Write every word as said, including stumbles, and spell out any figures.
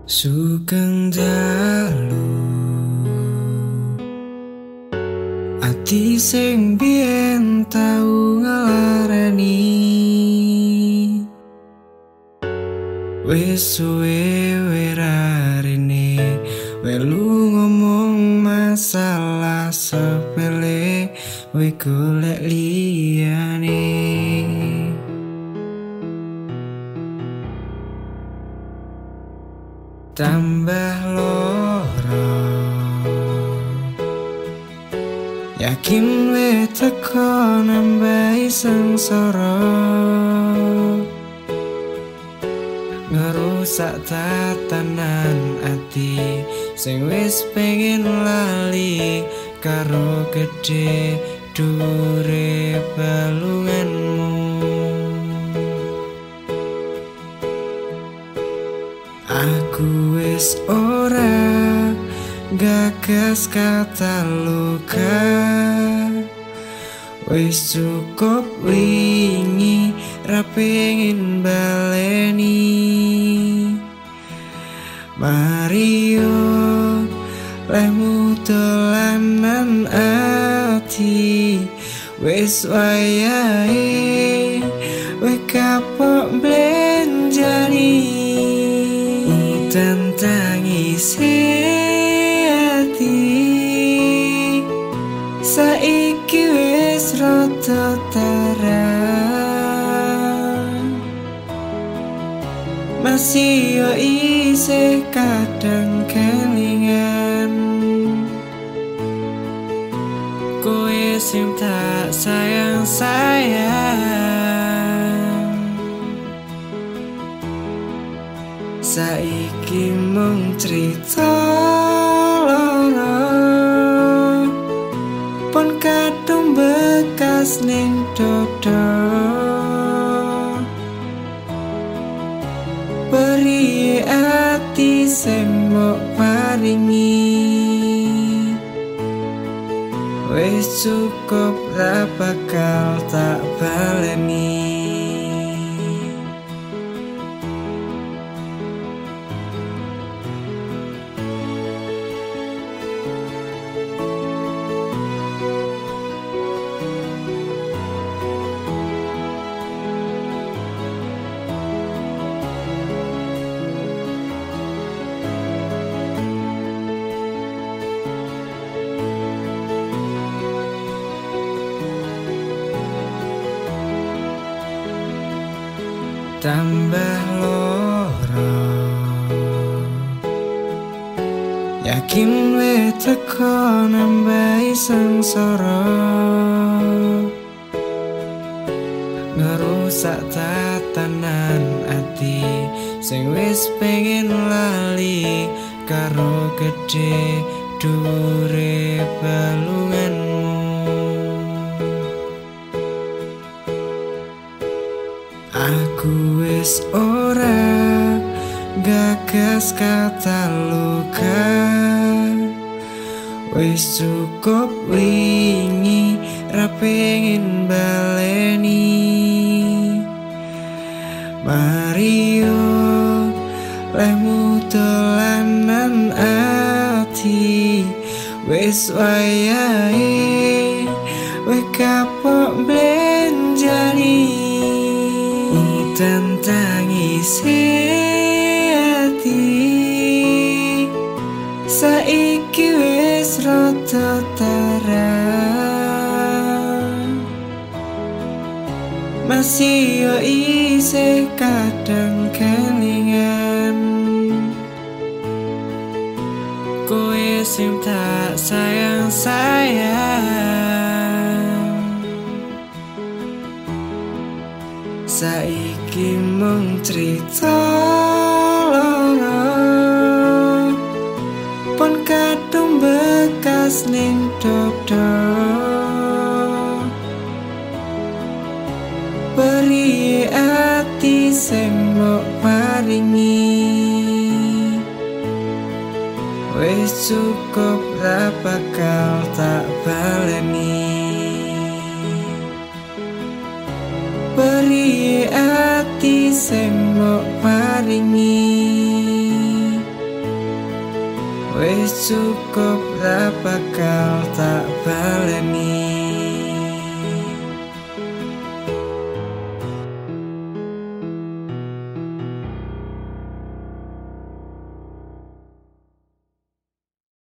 Sugeng dalu ati sing biyen tau ngelarani wis suwe werarene welu ngomong masalah sepele we golek liyane. Tambah loro yakin we teko nambahi sengsara ngerusak tatanan ati sing wis pengen lali karo gedhe dure balunganmu. Aku wis ora gagas kata luka, wis cukup wingi ra pengin baleni. Mario lemu dolanan ati wis wayahe we kapok blenjani. Tangisi ati saiki wis rada tarang, masih yo isih kadang kelingan kowe sing tak sayang-sayang. Saiki mung cerita loro pon kadung bekas ning dodo, beri ati sing mbok paringi wis cukup ra bakal tak baleni. Tambah loro yakin we teko nambahi sengsara ngerusak tatanan ati sing wis pengen lali karo gedhe dure balunganmu. Aku wis ora gagas kata luka, wis cukup wingi ra pengin baleni. Mario lemu dolanan ati wis wayahe we kapok blenjani. Tangisi ati saiki wis rada tarang, masih yo isih kadang kelingan kowe sing tak sayang-sayang. Saiki mung cerita loro pon kadung bekas ning dodo, beri ati sing mbok paringi wis cukup ra bakal tak baleni. Beri ati sing mbok paringi Wis cukup lah bakal tak baleni.